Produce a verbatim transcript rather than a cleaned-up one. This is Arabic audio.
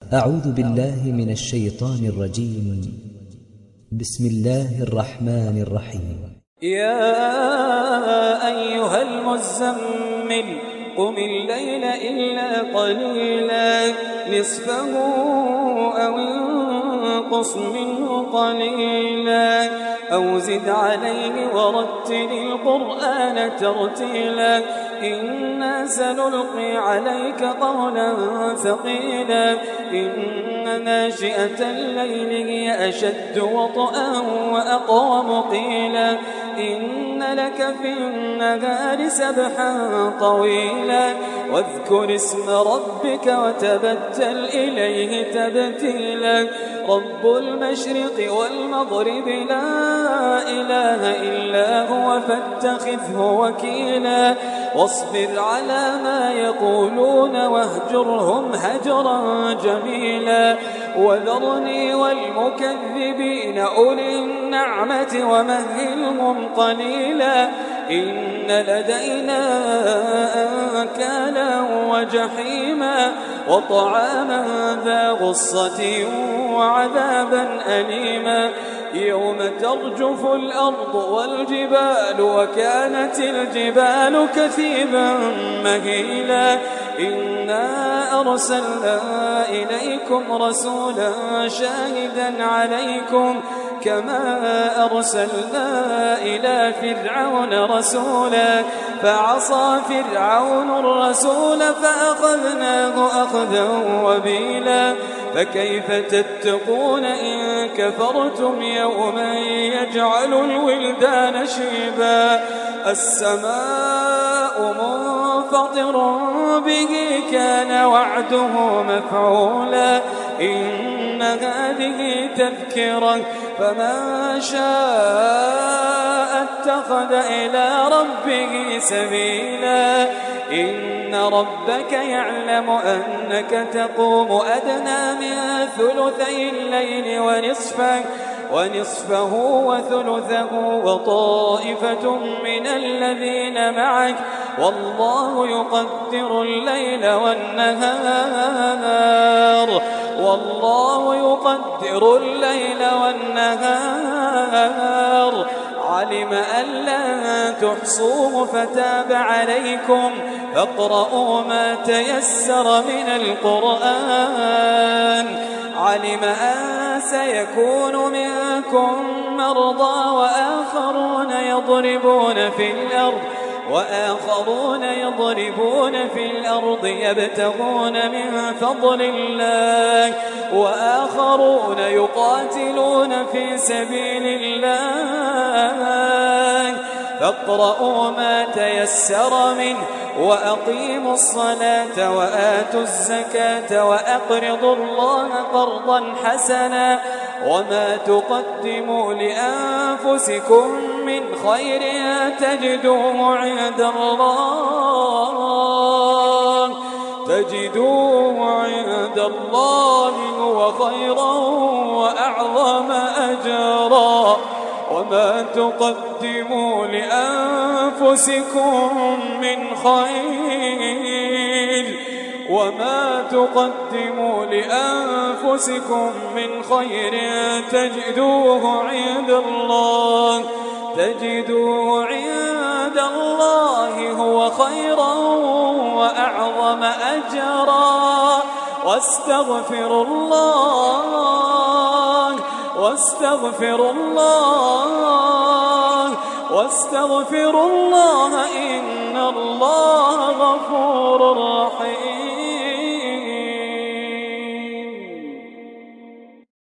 أعوذ بالله من الشيطان الرجيم. بسم الله الرحمن الرحيم. يا أيها المزمل قم الليل إلا قليلا نصفه أو انقص منه قليلا أو زد عليه ورتل القرآن ترتيلا إنا سنلقي عليك قولا ثقيلا إن ناشئة الليل هي أشد وطئا وأقوم قيلا إن لك في النهار سبحا طويلا واذكر اسم ربك وتبتل إليه تبتيلا رب المشرق والمغرب لا إله إلا هو فاتخذه وكيلا واصبر على ما يقولون واهجرهم هجرا جميلا وذرني والمكذبين أولي النعمة ومهلهم قليلا إن لدينا أنكالا وجحيما وطعاما ذا غصة وعذابا أليما يوم ترجف الأرض والجبال وكانت الجبال كثيبا مهيلا إنا أرسلنا إليكم رسولا شاهدا عليكم كما أرسلنا إلى فرعون رسولا فعصى فرعون الرسول فأخذناه أخذا وبيلا فكيف تتقون إن كفرتم يوما يجعل الولدان شيبا السماء منفطر به كان وعده مفعولا إن هذه تذكرة فمن شاء اتخذ إلى ربه سبيلا إن ربك يعلم أنك تقوم أدنى من ثلثي الليل ونصفه ونصفه وثلثه وطائفة من الذين معك والله يقدر الليل والنهار والله يقدر الليل والنهار علم أن لن تحصوه فتاب عليكم فاقرؤوا ما تيسر من القرآن علم أن سيكون منكم مرضى وآخرون يضربون في الأرض وآخرون يضربون في الأرض يبتغون من فضل الله وآخرون يقاتلون في سبيل الله فاقرؤوا ما تيسر منه وأقيموا الصلاة وآتوا الزكاة وأقرضوا الله قرضا حسنا وما تقدموا لأنفسكم من خير تجدوه عند الله تجدوه عند الله هو خيرا وأعظم أجرا وما تقدموا لأنفسكم من خير وما تقدموا لأنفسكم من خير تجدوه عند الله تجدوه عند الله هو خيرا وأعظم أجرا واستغفر الله واستغفر الله واستغفر الله إن الله غفور رحيم.